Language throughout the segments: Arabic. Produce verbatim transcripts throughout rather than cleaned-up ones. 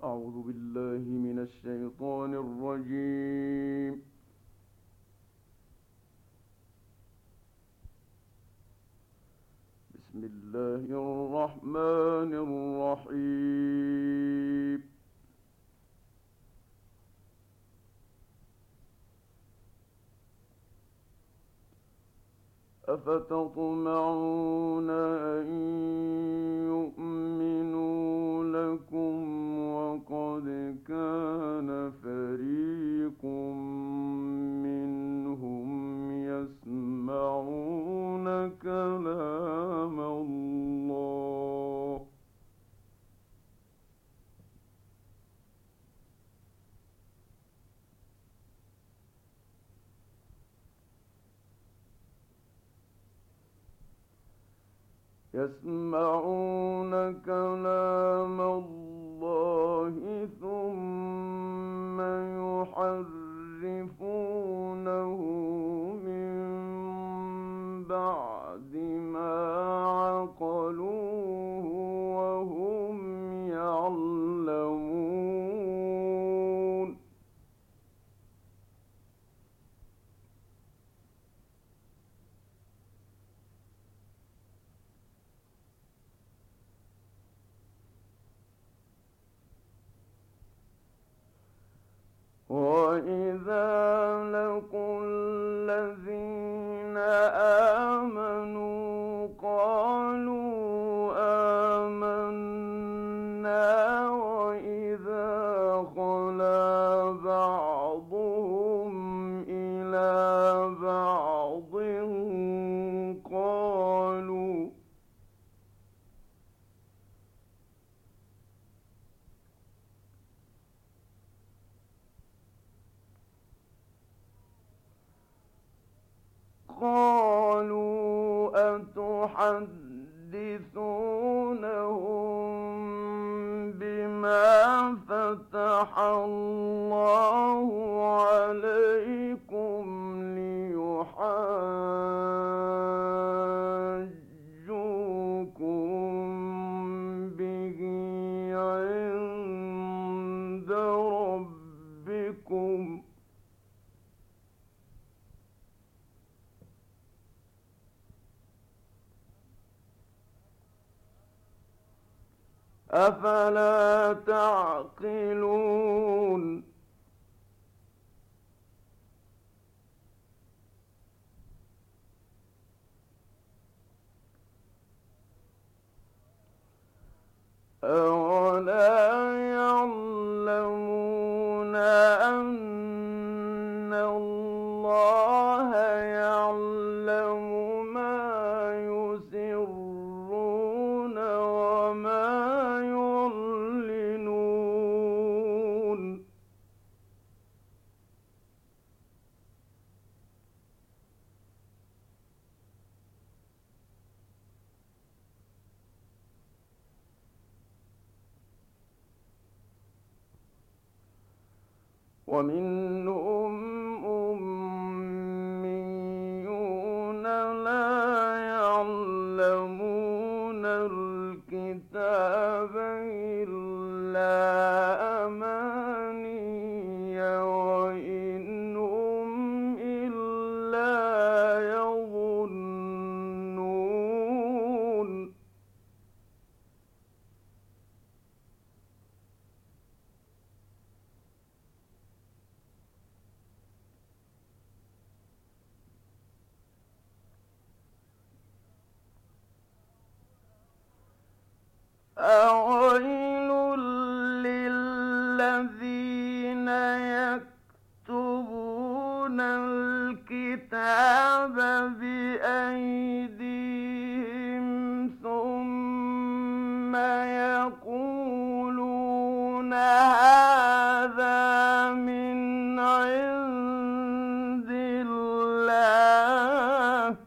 أعوذ بالله من الشيطان الرجيم. بسم الله الرحمن الرحيم. أفتطمعون أن يؤمنوا لكم وقد كان فريق منهم يسمعون كلام الله يسمعون كلام الله ثم يحرفونه من بعد ما عقلوه وهم يعلمون. وَإِذَا لَقُوا الَّذِينَ آمَنُوا قَالُوا آمَنَّا وَإِذَا خَلَا بَعْضُهُمْ إِلَىٰ بَعْضٍ قَالُوا قالوا أتحدثونهم بما فتح الله عليكم ليحاجوكم به عند ربكم أفلا تعقلون. أولا يعلمون أن الله يعلم ما يسرون وما يعلنون. ومنهم أميون لا يعلمون الكتاب إلا أماني وإن هم إلا يظنون. أويل للذين يكتبون الكتاب بأيديهم ثم يقولون هذا من عند الله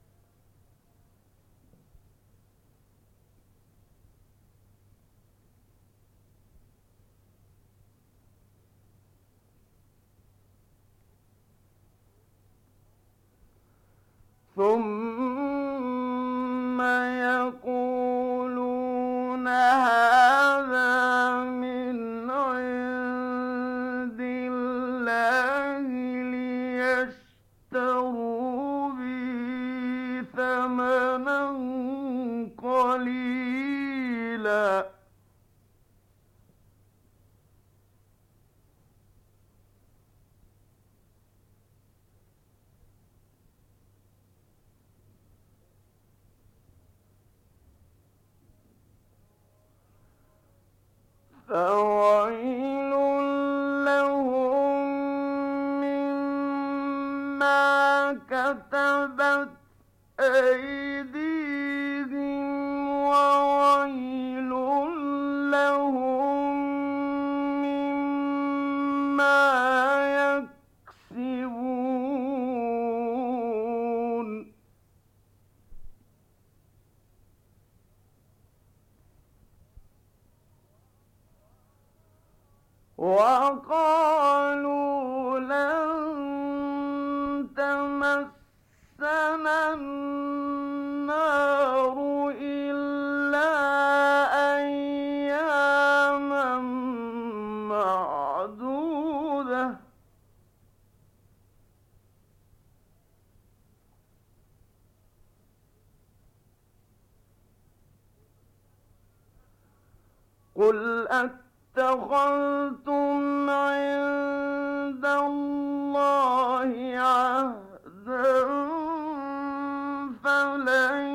ثم يقولون هذا من فويل لهم مما كتبت أيديهم وويل لهم مما يكسبون وقالوا لن تمسنا النار إلا أياما معدودة قل اتخذتم عند الله عهدا فلن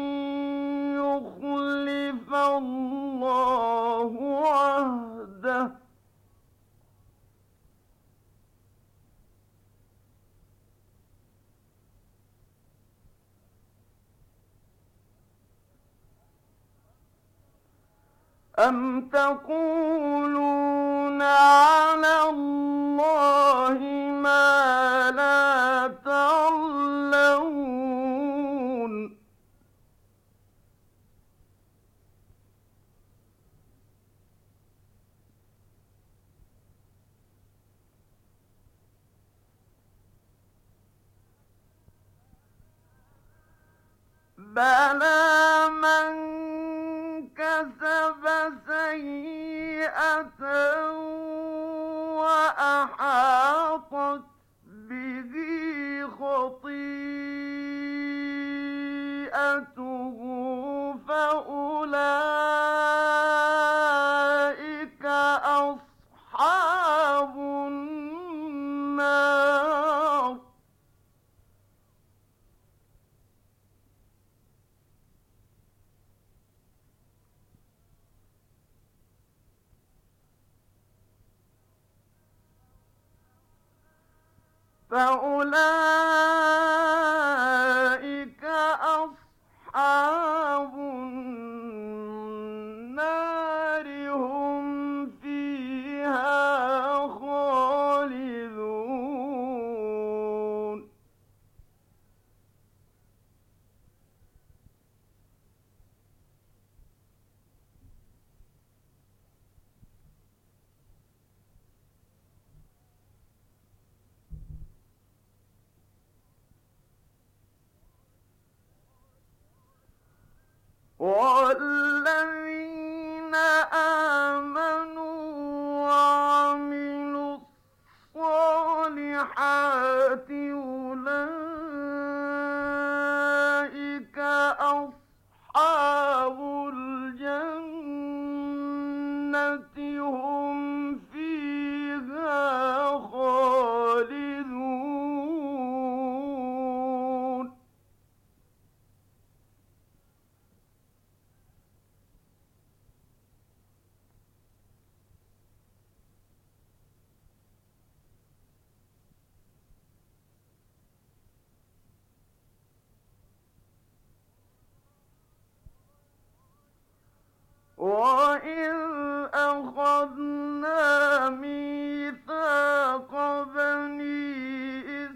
يخلف الله عهده أم تقولون على الله ما لا تعلمون بلى من كسب سيئة وأحاطت به خطيئته فأولئك أصحاب النار فأولئك أصحاب النار هم فيها خالدون والذين آمنوا وعملوا الصالحات أولئك أصحاب الجنة هم فيها خالدون وَإِذْ أَخَذْنَا مِيثَاقَ بَنِي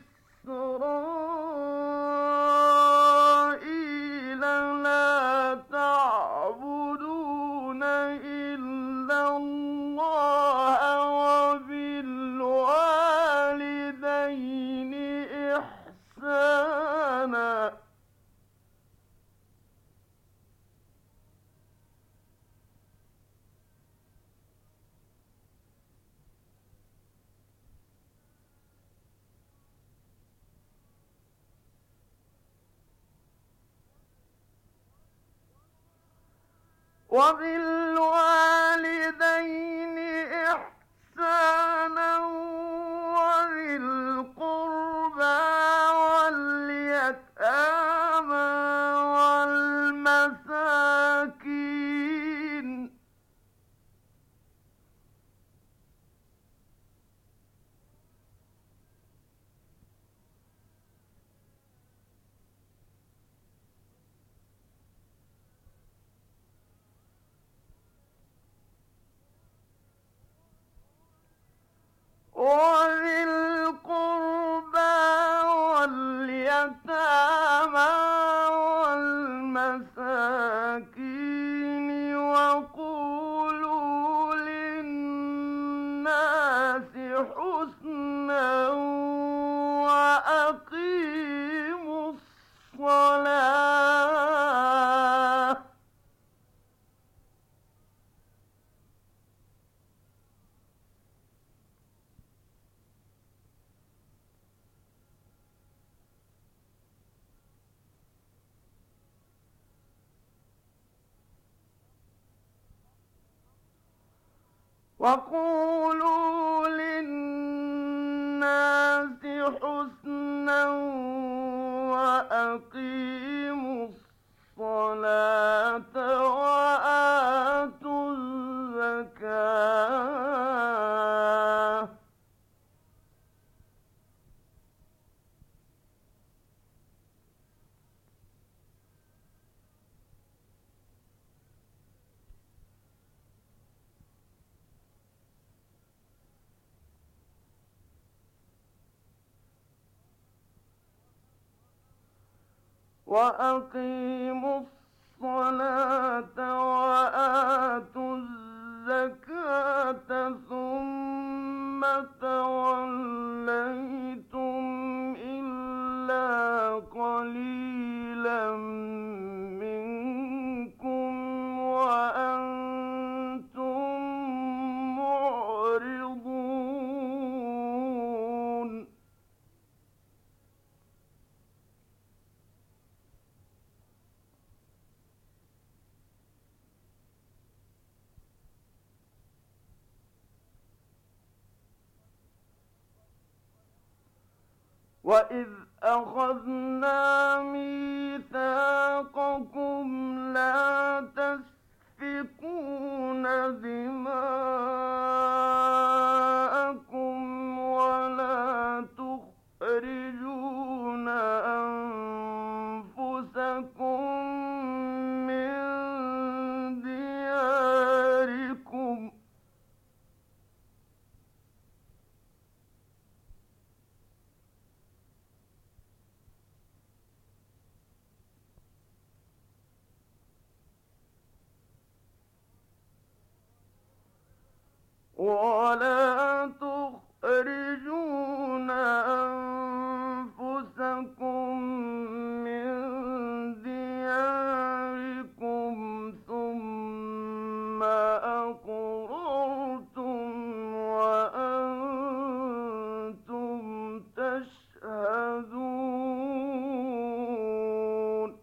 إِسْرَائِيلَ لَا تَعْبُدُونَ إِلَّا اللَّهَ وَبِالْوَالِدَيْنِ إِحْسَانًا وبالوالدين إحسانا وذي القربى واليتامى والمساكين وقولوا للناس حسنا وأقيموا الصلاة وآتوا الزكاة وأقيموا الصلاة وآتوا الزكاة ثم توليتم إلا قليلا منكم وأنتم معرضون وَإِذْ أَخَذْنَا مِيثَاقَكُمْ لَا تَسْفِكُونَ دِمَاءَكُمْ وَلَا تُخْرِجُونَ أَنفُسَكُم مِّن دِيَارِكُمْ ولا تخرجون أنفسكم من دياركم ثم أقررتم وأنتم تشهدون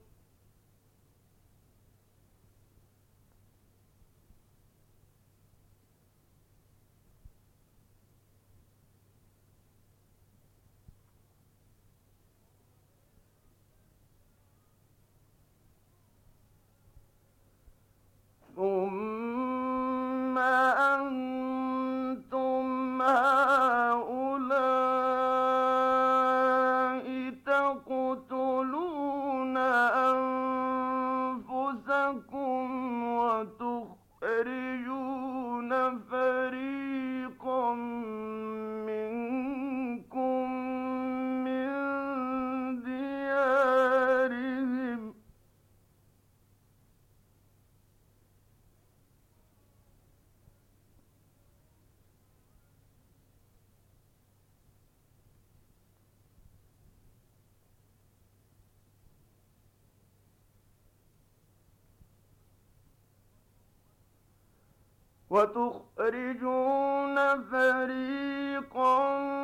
ثم أنتم هؤلاء تقتلون أنفسكم وتخرجون فريقا منكم من ديارهم وتخرجون فريقا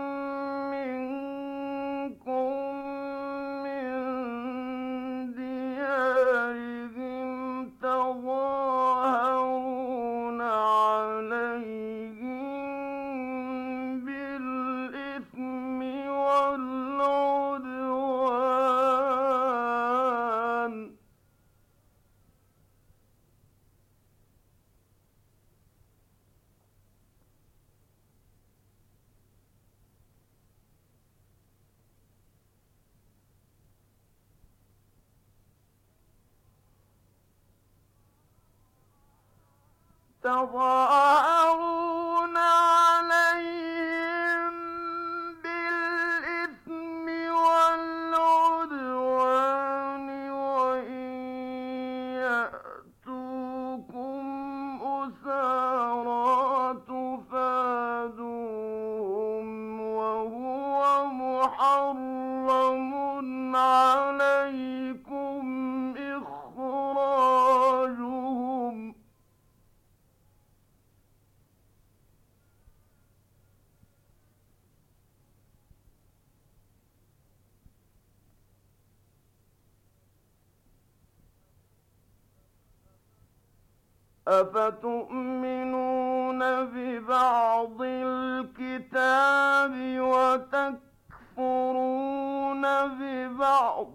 منكم من ديارهم تظاهرون عليهم بالإثم والعدوان تظاهرون عليهم بالإثم والعدوان وإن يأتوكم أسارى تفادوهم وهو محرم عليكم إخراجهم أفتؤمنون ببعض الكتاب وتكفرون ببعض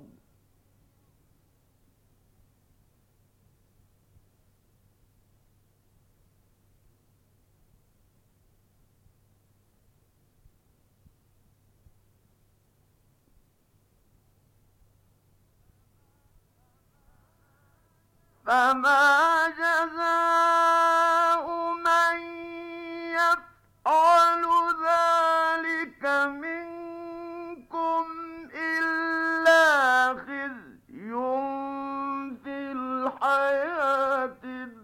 فما جزاء من يفعل ذلك منكم إلا خزي في الحياة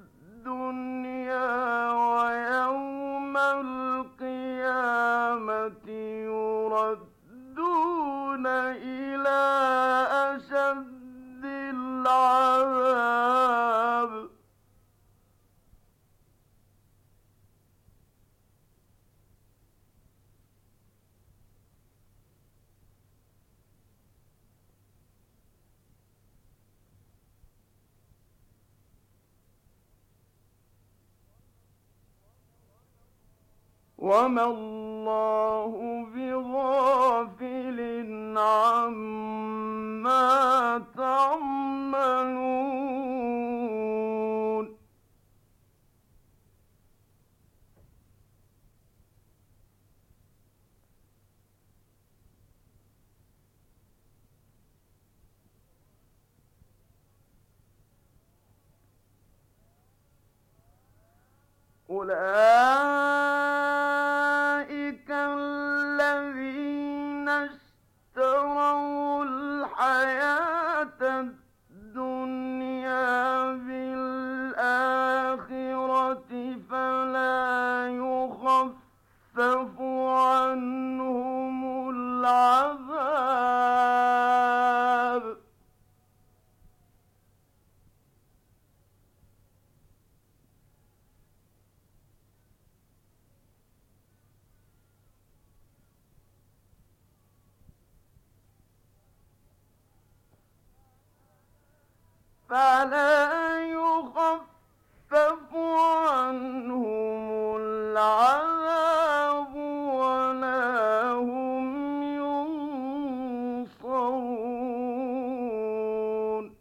الدنيا ويوم القيامة يردون إلى أشد العذاب وما الله بغافل عما تعملون أولئك الذين اشتروا الحياة الدنيا بالآخرة فلا يخفف عنهم العذاب فلا يخفف عنهم العذاب ولا هم ينصرون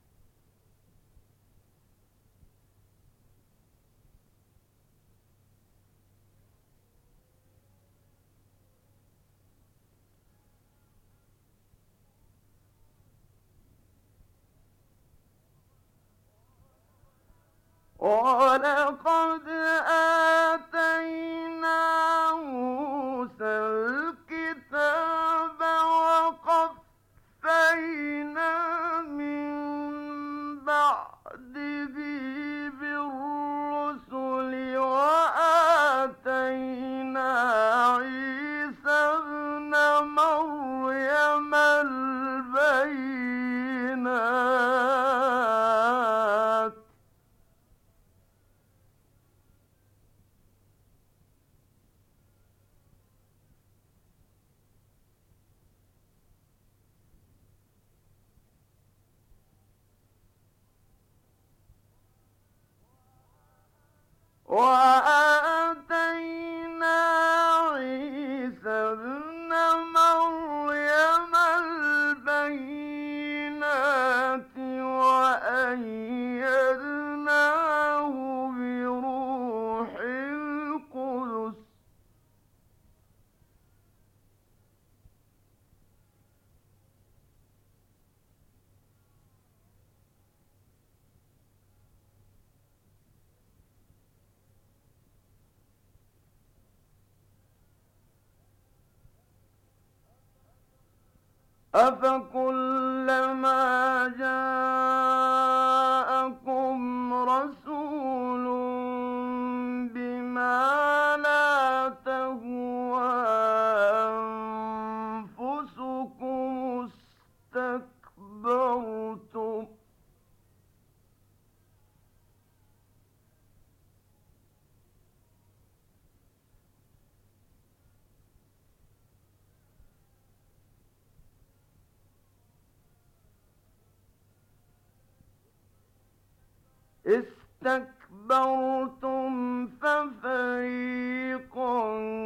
ولقد آتينا موسى الكتاب وقفينا من بعده بالرسل وآتينا عيسى ابن مريم البينات وآتينا عيسى ابن مريم البينات وأيدناه بروح القدس أفكلما جاءكم رسول بما لا تهوى أنفسكم استكبرتم استكبرتم اسْتَكْبَرْتُمْ فَفَرِيقًا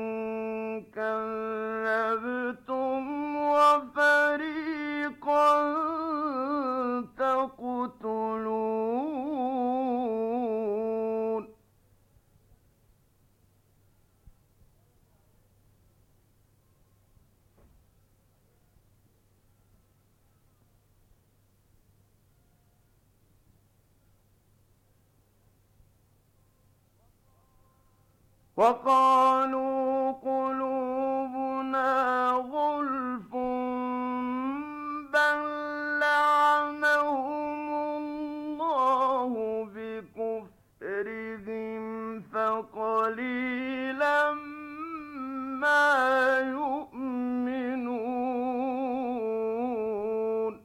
كَذَّبْتُمْ وَفَرِيقًا تَقْتُلُونَ وَقَالُوا قُلُوبُنَا غُلْفٌ بَل لَّعَنَهُمُ اللَّهُ بِكُفْرِهِمْ فَقَلِيلًا مَّا يُؤْمِنُونَ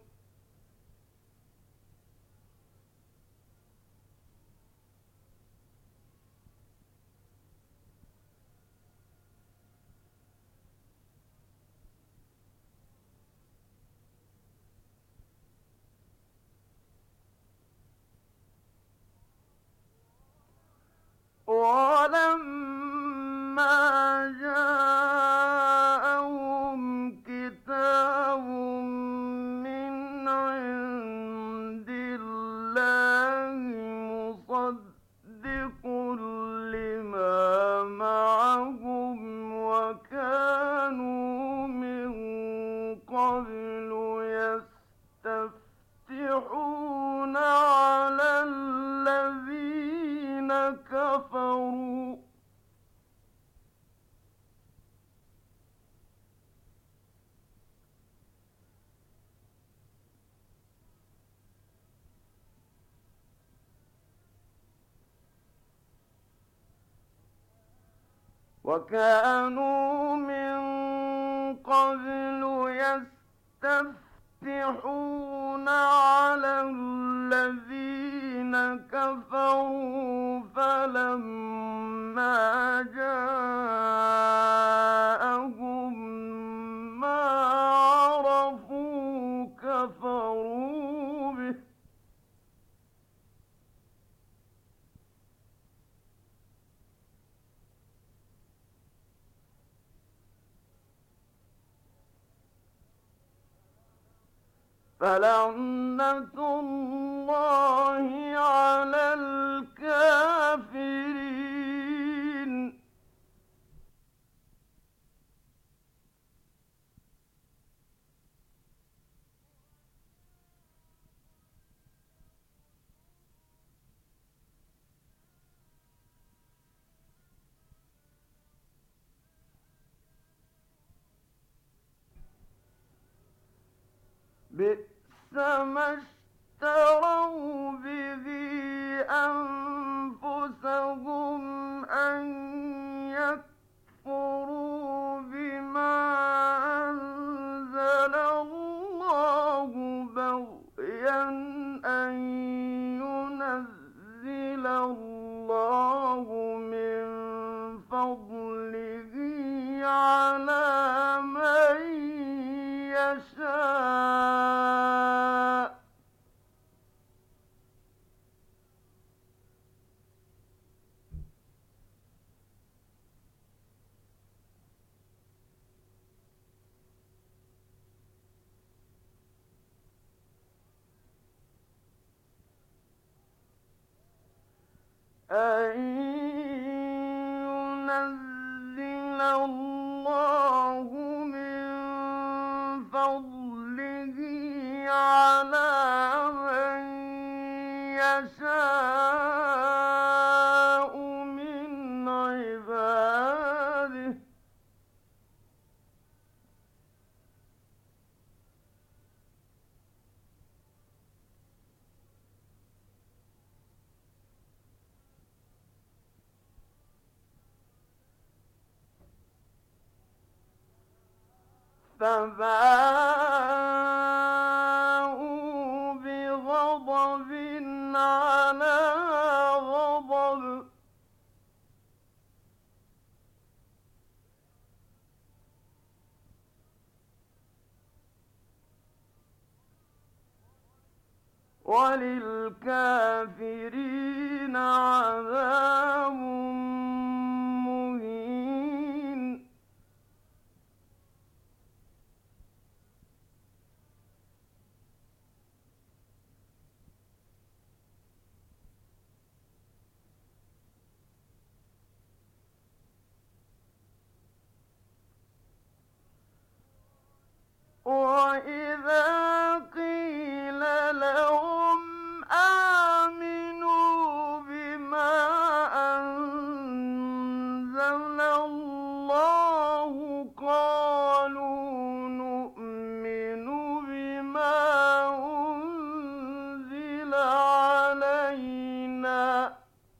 وَلَمَّا جَاءَهُمْ كِتَابٌ مِّنْ عِندِ اللَّهِ مُصَدِّقٌ لِّمَا مَعَهُمْ وَكَانُوا مِن قَبْلُ يَسْتَفْتِحُونَ عَلَى الَّذِينَ كَفَرُوا وَكَانُوا مِن قَبْلُ يَسْتَفْتِحُونَ عَلَى الَّذِينَ كَفَرُوا فَلَمَّا جَاءَهُم مَّا عَرَفُوا كَفَرُوا بِهِ ۚ فَلَعْنَةُ اللَّهِ عَلَى الْكَافِرِينَ بِئْسَ مَا اشْتَرَوْا بِهِ أَنفُسَهُمْ أَن يَكْفُرُوا بِمَا أَنزَلَ اللَّهُ بَغْيًا أَن يُنَزِّلَ اللَّهُ مِن فَضْلِهِ عَلَىٰ مَن يَشَاءُ ۚ أَن يُنَزِّلَ اللَّهُ مِن فَضْلِهِ عَلَىٰ مَن يَشَاءُ مِنْ عِبَادِهِ ۚ فَبَاءُوا بِغَضَبٍ عَلَىٰ غَضَبٍ ۚ وَلِلْكَافِرِينَ عذاب مهين وإذا قيل لهم آمنوا بما أنزل الله قالوا نؤمن بما أنزل علينا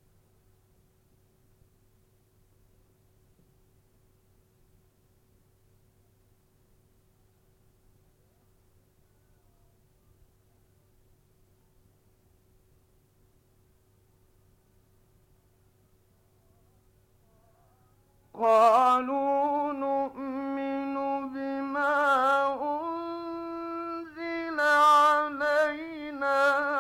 قالوا نؤمن بما أنزل علينا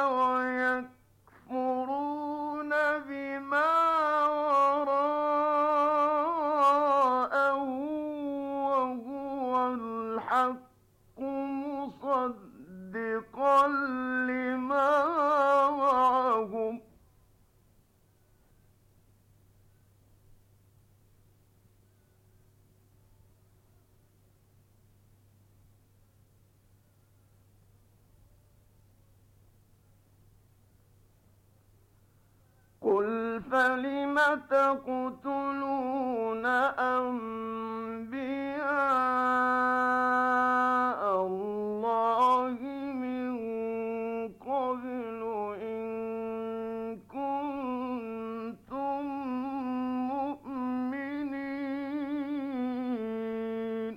ويكفرون بما وراءه وهو الحق مصدقا لما معهم قل فلم تقتلون أنبياء الله من قبل إن كنتم مؤمنين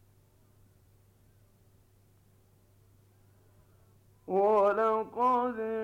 ولقد